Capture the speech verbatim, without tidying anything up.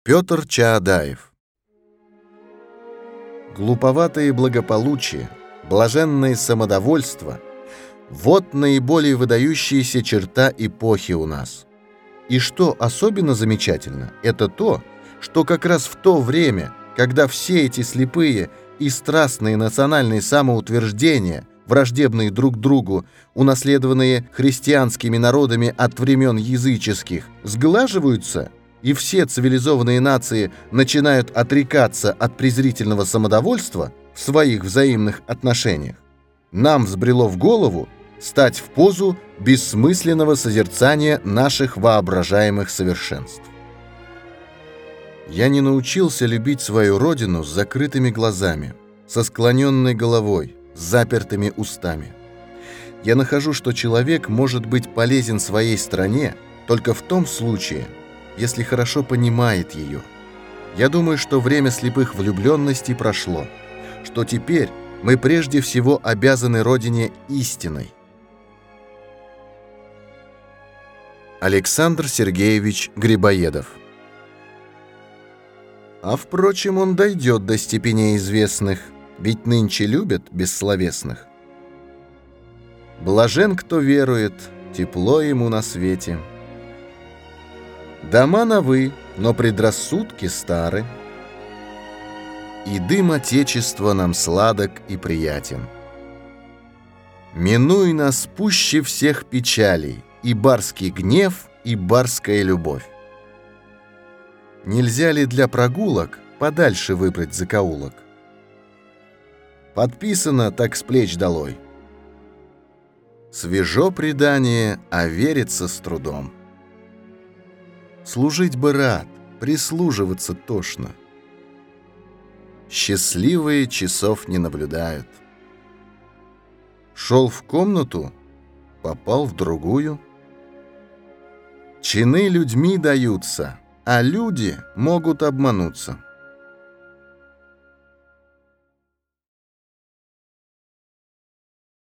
Петр Чаадаев. Глуповатое благополучие, блаженное самодовольство — вот наиболее выдающаяся черта эпохи у нас. И что особенно замечательно, это то, что как раз в то время, когда все эти слепые и страстные национальные самоутверждения, враждебные друг другу, унаследованные христианскими народами от времен языческих, сглаживаются, и все цивилизованные нации начинают отрекаться от презрительного самодовольства в своих взаимных отношениях, нам взбрело в голову стать в позу бессмысленного созерцания наших воображаемых совершенств. Я не научился любить свою родину с закрытыми глазами, со склоненной головой, с запертыми устами. Я нахожу, что человек может быть полезен своей стране только в том случае, если хорошо понимает ее. Я думаю, что время слепых влюбленностей прошло, что теперь мы прежде всего обязаны родине истиной. Александр Сергеевич Грибоедов. А впрочем, он дойдет до степеней известных, ведь нынче любят бессловесных. Блажен, кто верует, тепло ему на свете. Дома новы, но предрассудки стары, и дым Отечества нам сладок и приятен. Минуй нас пуще всех печалей, и барский гнев, и барская любовь. Нельзя ли для прогулок подальше выбрать закоулок? Подписано, так с плеч долой. Свежо предание, а верится с трудом. Служить бы рад, прислуживаться тошно. Счастливые часов не наблюдают. Шел в комнату, попал в другую. Чины людьми даются, а люди могут обмануться.